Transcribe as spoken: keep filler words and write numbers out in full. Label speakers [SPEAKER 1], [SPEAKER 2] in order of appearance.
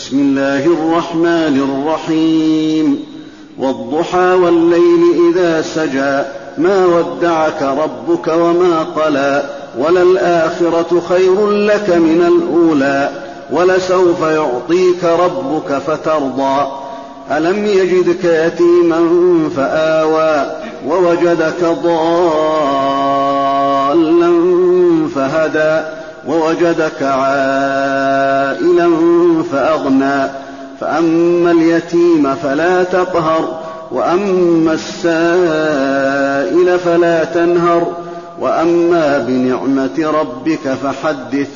[SPEAKER 1] بسم الله الرحمن الرحيم والضحى والليل إذا سجى ما ودعك ربك وما قلى وللآخرة خير لك من الأولى ولسوف يعطيك ربك فترضى ألم يجدك يتيما فآوى ووجدك ضالا فهدى ووجدك عائلا فأغنى فأما اليتيم فلا تقهر وأما السائل فلا تنهر وأما بنعمة ربك فحدث